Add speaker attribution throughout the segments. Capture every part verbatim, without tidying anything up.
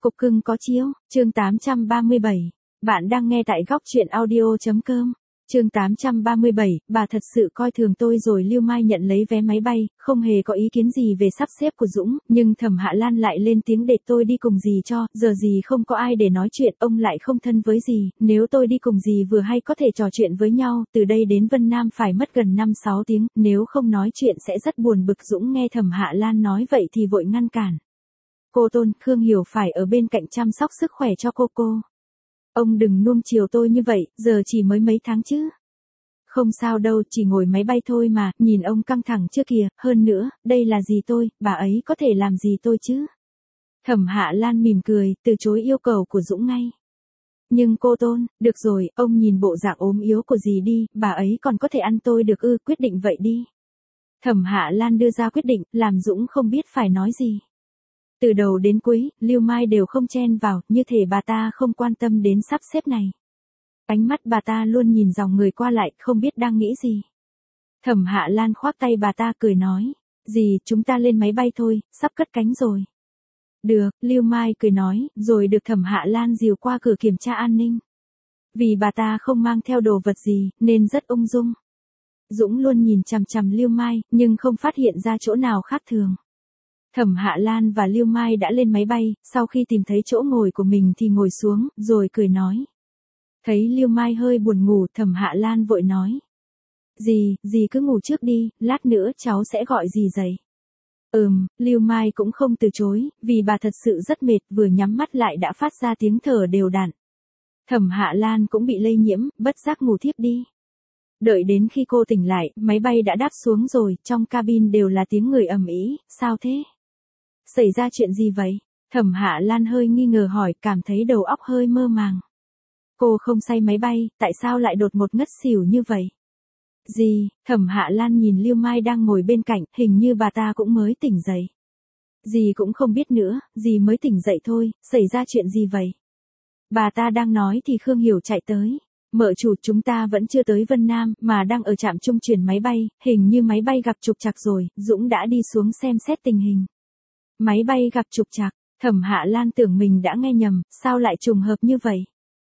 Speaker 1: Cục cưng có chiếu, chương tám trăm ba mươi bảy. Bạn đang nghe tại góc truyện audio.com. Chương tám trăm ba mươi bảy, bà thật sự coi thường tôi rồi. Lưu Mai nhận lấy vé máy bay, không hề có ý kiến gì về sắp xếp của Dũng, nhưng Thẩm Hạ Lan lại lên tiếng để tôi đi cùng dì cho, giờ gì không có ai để nói chuyện, ông lại không thân với dì, nếu tôi đi cùng dì vừa hay có thể trò chuyện với nhau, từ đây đến Vân Nam phải mất gần năm sáu tiếng, nếu không nói chuyện sẽ rất buồn bực. Dũng nghe Thẩm Hạ Lan nói vậy thì vội ngăn cản. Cô Tôn, Khương Hiểu phải ở bên cạnh chăm sóc sức khỏe cho cô cô. Ông đừng nuông chiều tôi như vậy, giờ chỉ mới mấy tháng chứ. Không sao đâu, chỉ ngồi máy bay thôi mà, nhìn ông căng thẳng chưa kìa, hơn nữa, đây là gì tôi, bà ấy có thể làm gì tôi chứ. Thẩm Hạ Lan mỉm cười, từ chối yêu cầu của Dũng ngay. Nhưng cô Tôn, được rồi, ông nhìn bộ dạng ốm yếu của dì đi, bà ấy còn có thể ăn tôi được ư, quyết định vậy đi. Thẩm Hạ Lan đưa ra quyết định, làm Dũng không biết phải nói gì. Từ đầu đến cuối, Lưu Mai đều không chen vào, như thể bà ta không quan tâm đến sắp xếp này. Ánh mắt bà ta luôn nhìn dòng người qua lại, không biết đang nghĩ gì. Thẩm Hạ Lan khoác tay bà ta cười nói, dì, chúng ta lên máy bay thôi, sắp cất cánh rồi. Được, Lưu Mai cười nói, rồi được Thẩm Hạ Lan dìu qua cửa kiểm tra an ninh. Vì bà ta không mang theo đồ vật gì, nên rất ung dung. Dũng luôn nhìn chằm chằm Lưu Mai, nhưng không phát hiện ra chỗ nào khác thường. Thẩm Hạ Lan và Lưu Mai đã lên máy bay, sau khi tìm thấy chỗ ngồi của mình thì ngồi xuống, rồi cười nói. Thấy Lưu Mai hơi buồn ngủ, Thẩm Hạ Lan vội nói. Dì, dì cứ ngủ trước đi, lát nữa cháu sẽ gọi dì dậy. Ừm, Lưu Mai cũng không từ chối, vì bà thật sự rất mệt, vừa nhắm mắt lại đã phát ra tiếng thở đều đặn. Thẩm Hạ Lan cũng bị lây nhiễm, bất giác ngủ thiếp đi. Đợi đến khi cô tỉnh lại, máy bay đã đáp xuống rồi, trong cabin đều là tiếng người ầm ĩ, sao thế? Xảy ra chuyện gì vậy? Thẩm Hạ Lan hơi nghi ngờ hỏi, cảm thấy đầu óc hơi mơ màng. Cô không say máy bay, tại sao lại đột ngột ngất xỉu như vậy? Dì, Thẩm Hạ Lan nhìn Lưu Mai đang ngồi bên cạnh, hình như bà ta cũng mới tỉnh dậy. Dì cũng không biết nữa, dì mới tỉnh dậy thôi, xảy ra chuyện gì vậy? Bà ta đang nói thì Khương Hiểu chạy tới. Mợ chủ, chúng ta vẫn chưa tới Vân Nam, mà đang ở trạm trung chuyển máy bay, hình như máy bay gặp trục trặc rồi, Dũng đã đi xuống xem xét tình hình. Máy bay gặp trục trặc, Thẩm Hạ Lan tưởng mình đã nghe nhầm, sao lại trùng hợp như vậy?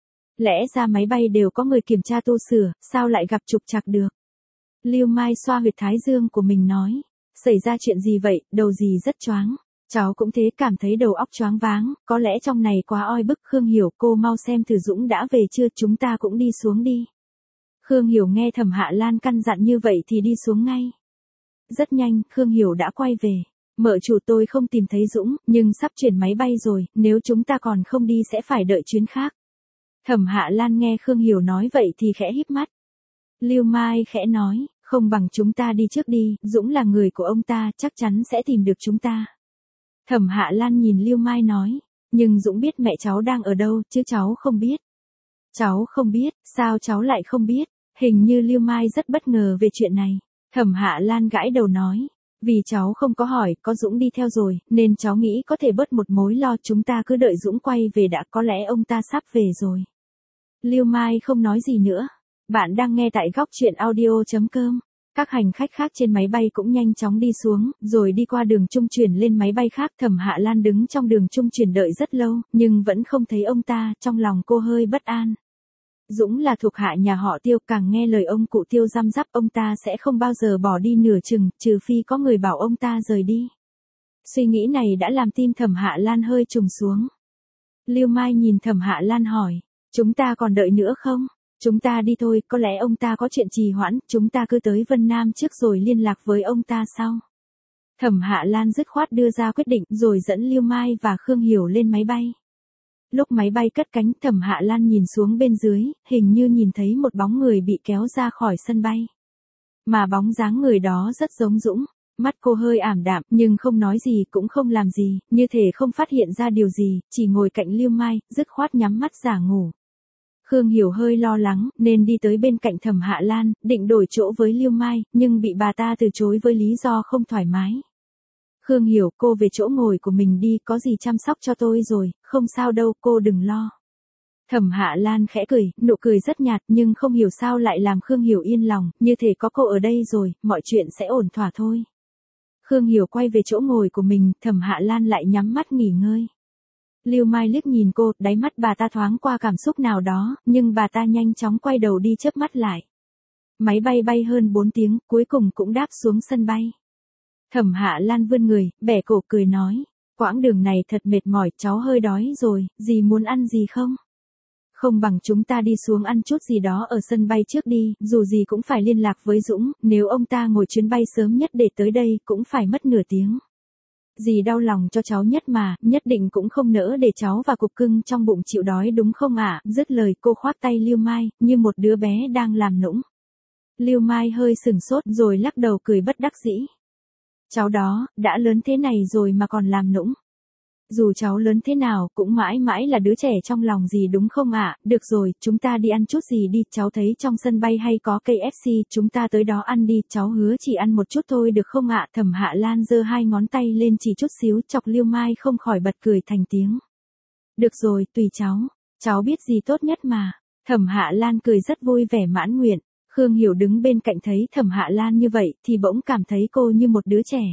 Speaker 1: Lẽ ra máy bay đều có người kiểm tra tu sửa, sao lại gặp trục trặc được? Lưu Mai xoa huyệt thái dương của mình nói, xảy ra chuyện gì vậy, đầu dì rất choáng. Cháu cũng thế, cảm thấy đầu óc choáng váng, có lẽ trong này quá oi bức. Khương Hiểu, cô mau xem thử Dũng đã về chưa, chúng ta cũng đi xuống đi. Khương Hiểu nghe Thẩm Hạ Lan căn dặn như vậy thì đi xuống ngay. Rất nhanh, Khương Hiểu đã quay về. Mợ chủ, tôi không tìm thấy Dũng, nhưng sắp chuyển máy bay rồi, nếu chúng ta còn không đi sẽ phải đợi chuyến khác. Thẩm Hạ Lan nghe Khương Hiểu nói vậy thì khẽ híp mắt. Lưu Mai khẽ nói, không bằng chúng ta đi trước đi, Dũng là người của ông ta, chắc chắn sẽ tìm được chúng ta. Thẩm Hạ Lan nhìn Lưu Mai nói, nhưng Dũng biết mẹ cháu đang ở đâu, chứ cháu không biết. Cháu không biết, sao cháu lại không biết? Hình như Lưu Mai rất bất ngờ về chuyện này. Thẩm Hạ Lan gãi đầu nói, vì cháu không có hỏi, có Dũng đi theo rồi, nên cháu nghĩ có thể bớt một mối lo, chúng ta cứ đợi Dũng quay về đã, có lẽ ông ta sắp về rồi. Lưu Mai không nói gì nữa. Bạn đang nghe tại góc truyện audio.com. Các hành khách khác trên máy bay cũng nhanh chóng đi xuống, rồi đi qua đường trung chuyển lên máy bay khác. Thẩm Hạ Lan đứng trong đường trung chuyển đợi rất lâu, nhưng vẫn không thấy ông ta, trong lòng cô hơi bất an. Dũng là thuộc hạ nhà họ Tiêu, càng nghe lời ông cụ Tiêu răm rắp, ông ta sẽ không bao giờ bỏ đi nửa chừng, trừ phi có người bảo ông ta rời đi. Suy nghĩ này đã làm tim Thẩm Hạ Lan hơi trùng xuống. Lưu Mai nhìn Thẩm Hạ Lan hỏi, chúng ta còn đợi nữa không? Chúng ta đi thôi, có lẽ ông ta có chuyện trì hoãn, chúng ta cứ tới Vân Nam trước rồi liên lạc với ông ta sau. Thẩm Hạ Lan dứt khoát đưa ra quyết định, rồi dẫn Lưu Mai và Khương Hiểu lên máy bay. Lúc máy bay cất cánh, Thẩm Hạ Lan nhìn xuống bên dưới, hình như nhìn thấy một bóng người bị kéo ra khỏi sân bay. Mà bóng dáng người đó rất giống Dũng. Mắt cô hơi ảm đạm, nhưng không nói gì, cũng không làm gì, như thể không phát hiện ra điều gì, chỉ ngồi cạnh Lưu Mai, dứt khoát nhắm mắt giả ngủ. Khương Hiểu hơi lo lắng, nên đi tới bên cạnh Thẩm Hạ Lan, định đổi chỗ với Lưu Mai, nhưng bị bà ta từ chối với lý do không thoải mái. Khương Hiểu, cô về chỗ ngồi của mình đi, có gì chăm sóc cho tôi rồi, không sao đâu, cô đừng lo. Thẩm Hạ Lan khẽ cười, nụ cười rất nhạt, nhưng không hiểu sao lại làm Khương Hiểu yên lòng, như thể có cô ở đây rồi, mọi chuyện sẽ ổn thỏa thôi. Khương Hiểu quay về chỗ ngồi của mình, Thẩm Hạ Lan lại nhắm mắt nghỉ ngơi. Lưu Mai liếc nhìn cô, đáy mắt bà ta thoáng qua cảm xúc nào đó, nhưng bà ta nhanh chóng quay đầu đi chớp mắt lại. Máy bay bay hơn bốn tiếng, cuối cùng cũng đáp xuống sân bay. Thẩm Hạ Lan vươn người, bẻ cổ cười nói, quãng đường này thật mệt mỏi, cháu hơi đói rồi, dì muốn ăn gì không? Không bằng chúng ta đi xuống ăn chút gì đó ở sân bay trước đi, dù gì cũng phải liên lạc với Dũng, nếu ông ta ngồi chuyến bay sớm nhất để tới đây cũng phải mất nửa tiếng. Dì đau lòng cho cháu nhất mà, nhất định cũng không nỡ để cháu và cục cưng trong bụng chịu đói đúng không ạ? À? Dứt lời cô khoác tay Lưu Mai, như một đứa bé đang làm nũng. Lưu Mai hơi sừng sốt rồi lắc đầu cười bất đắc dĩ. Cháu đó, đã lớn thế này rồi mà còn làm nũng. Dù cháu lớn thế nào, cũng mãi mãi là đứa trẻ trong lòng dì đúng không ạ? À? Được rồi, chúng ta đi ăn chút gì đi, cháu thấy trong sân bay hay có ca ép xê, chúng ta tới đó ăn đi, cháu hứa chỉ ăn một chút thôi được không ạ? À? Thẩm Hạ Lan giơ hai ngón tay lên chỉ chút xíu, chọc Lưu Mai không khỏi bật cười thành tiếng. Được rồi, tùy cháu, cháu biết gì tốt nhất mà. Thẩm Hạ Lan cười rất vui vẻ mãn nguyện. Khương Hiểu đứng bên cạnh thấy Thẩm Hạ Lan như vậy thì bỗng cảm thấy cô như một đứa trẻ.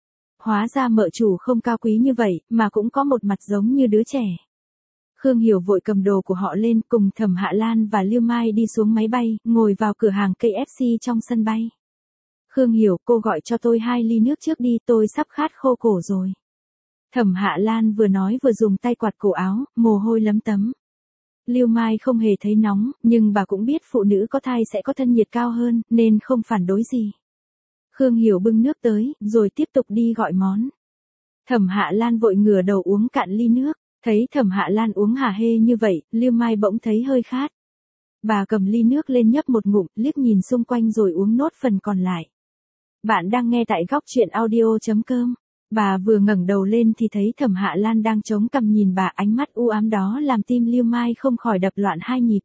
Speaker 1: Hóa ra mợ chủ không cao quý như vậy, mà cũng có một mặt giống như đứa trẻ. Khương Hiểu vội cầm đồ của họ lên cùng Thẩm Hạ Lan và Lưu Mai đi xuống máy bay, ngồi vào cửa hàng ca ép xê trong sân bay. Khương Hiểu, cô gọi cho tôi hai ly nước trước đi, tôi sắp khát khô cổ rồi. Thẩm Hạ Lan vừa nói vừa dùng tay quạt cổ áo, mồ hôi lấm tấm. Lưu Mai không hề thấy nóng, nhưng bà cũng biết phụ nữ có thai sẽ có thân nhiệt cao hơn, nên không phản đối gì. Khương Hiểu bưng nước tới, rồi tiếp tục đi gọi món. Thẩm Hạ Lan vội ngửa đầu uống cạn ly nước, thấy Thẩm Hạ Lan uống hả hê như vậy, Lưu Mai bỗng thấy hơi khát. Bà cầm ly nước lên nhấp một ngụm, liếc nhìn xung quanh rồi uống nốt phần còn lại. Bạn đang nghe tại góc truyện audio chấm com. Bà vừa ngẩng đầu lên thì thấy Thẩm Hạ Lan đang chống cằm nhìn bà, ánh mắt u ám đó làm tim Lưu Mai không khỏi đập loạn hai nhịp.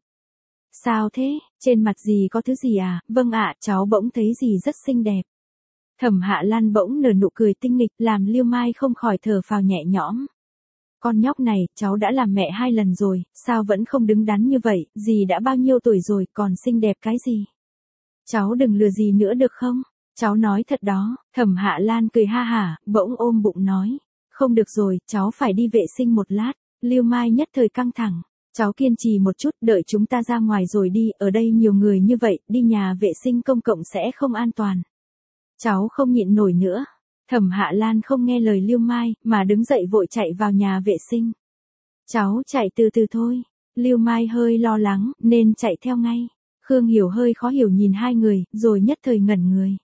Speaker 1: Sao thế, trên mặt dì có thứ gì à? Vâng ạ, cháu bỗng thấy dì rất xinh đẹp. Thẩm Hạ Lan bỗng nở nụ cười tinh nghịch làm Lưu Mai không khỏi thở phào nhẹ nhõm. Con nhóc này, cháu đã làm mẹ hai lần rồi, sao vẫn không đứng đắn như vậy, dì đã bao nhiêu tuổi rồi, còn xinh đẹp cái gì? Cháu đừng lừa dì nữa được không? Cháu nói thật đó. Thẩm Hạ Lan cười ha hả, bỗng ôm bụng nói. Không được rồi, cháu phải đi vệ sinh một lát. Lưu Mai nhất thời căng thẳng. Cháu kiên trì một chút, đợi chúng ta ra ngoài rồi đi, ở đây nhiều người như vậy, đi nhà vệ sinh công cộng sẽ không an toàn. Cháu không nhịn nổi nữa. Thẩm Hạ Lan không nghe lời Lưu Mai, mà đứng dậy vội chạy vào nhà vệ sinh. Cháu chạy từ từ thôi. Lưu Mai hơi lo lắng, nên chạy theo ngay. Khương Hiểu hơi khó hiểu nhìn hai người, rồi nhất thời ngẩn người.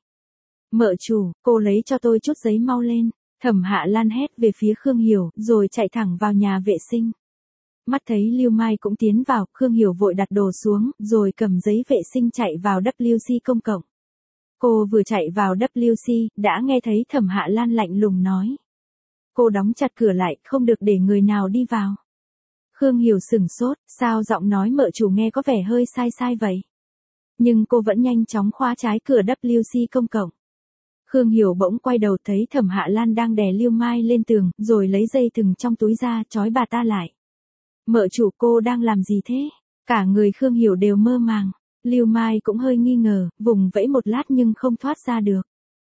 Speaker 1: Mợ chủ, cô lấy cho tôi chút giấy mau lên. Thẩm Hạ Lan hét về phía Khương Hiểu, rồi chạy thẳng vào nhà vệ sinh. Mắt thấy Lưu Mai cũng tiến vào, Khương Hiểu vội đặt đồ xuống, rồi cầm giấy vệ sinh chạy vào vê kép xê công cộng. Cô vừa chạy vào vê kép xê, đã nghe thấy Thẩm Hạ Lan lạnh lùng nói. Cô đóng chặt cửa lại, không được để người nào đi vào. Khương Hiểu sửng sốt, sao giọng nói mợ chủ nghe có vẻ hơi sai sai vậy? Nhưng cô vẫn nhanh chóng khóa trái cửa vê kép xê công cộng. Khương Hiểu bỗng quay đầu thấy Thẩm Hạ Lan đang đè Lưu Mai lên tường, rồi lấy dây thừng trong túi ra, trói bà ta lại. Mợ chủ, cô đang làm gì thế? Cả người Khương Hiểu đều mơ màng. Lưu Mai cũng hơi nghi ngờ, vùng vẫy một lát nhưng không thoát ra được.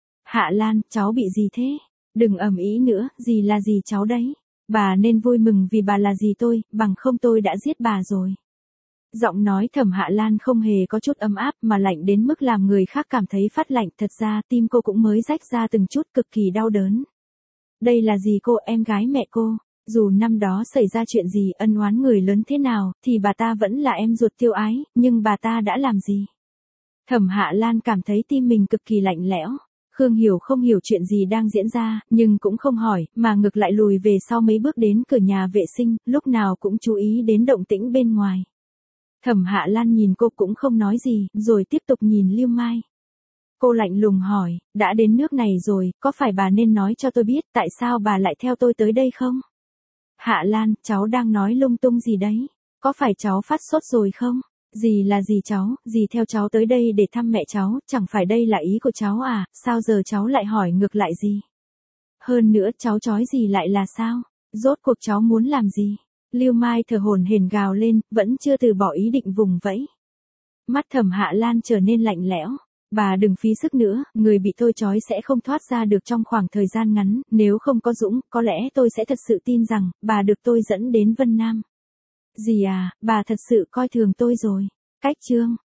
Speaker 1: Hạ Lan, cháu bị gì thế? Đừng ầm ĩ nữa, gì là gì cháu đấy? Bà nên vui mừng vì bà là gì tôi, bằng không tôi đã giết bà rồi. Giọng nói Thẩm Hạ Lan không hề có chút ấm áp mà lạnh đến mức làm người khác cảm thấy phát lạnh, thật ra tim cô cũng mới rách ra từng chút cực kỳ đau đớn. Đây là gì cô, em gái mẹ cô? Dù năm đó xảy ra chuyện gì ân oán người lớn thế nào, thì bà ta vẫn là em ruột Tiêu Ái, nhưng bà ta đã làm gì? Thẩm Hạ Lan cảm thấy tim mình cực kỳ lạnh lẽo. Khương Hiểu không hiểu chuyện gì đang diễn ra, nhưng cũng không hỏi, mà ngược lại lùi về sau mấy bước đến cửa nhà vệ sinh, lúc nào cũng chú ý đến động tĩnh bên ngoài. Thẩm Hạ Lan nhìn cô cũng không nói gì, rồi tiếp tục nhìn Lưu Mai. Cô lạnh lùng hỏi, đã đến nước này rồi, có phải bà nên nói cho tôi biết tại sao bà lại theo tôi tới đây không? Hạ Lan, cháu đang nói lung tung gì đấy? Có phải cháu phát sốt rồi không? Dì là gì cháu, dì theo cháu tới đây để thăm mẹ cháu, chẳng phải đây là ý của cháu à, sao giờ cháu lại hỏi ngược lại gì? Hơn nữa cháu trói dì lại là sao? Rốt cuộc cháu muốn làm gì? Lưu Mai thở hổn hển gào lên, vẫn chưa từ bỏ ý định vùng vẫy. Mắt Thẩm Hạ Lan trở nên lạnh lẽo. Bà đừng phí sức nữa, người bị tôi trói sẽ không thoát ra được trong khoảng thời gian ngắn, nếu không có Dũng, có lẽ tôi sẽ thật sự tin rằng, bà được tôi dẫn đến Vân Nam. Dì à, bà thật sự coi thường tôi rồi. Cách chương